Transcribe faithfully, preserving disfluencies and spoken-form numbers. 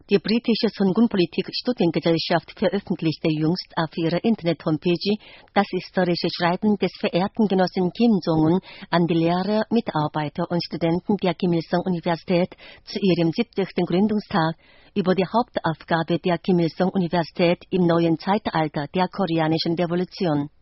Die britische Songun-Politik-Studiengesellschaft veröffentlichte jüngst auf ihrer Internet-Homepage das historische Schreiben des verehrten Genossen Kim Jong-un an die Lehrer, Mitarbeiter und Studenten der Kim-Il-sung-Universität zu ihrem siebzigsten Gründungstag über die Hauptaufgabe der Kim-Il-sung-Universität im neuen Zeitalter der Koreanischen Revolution.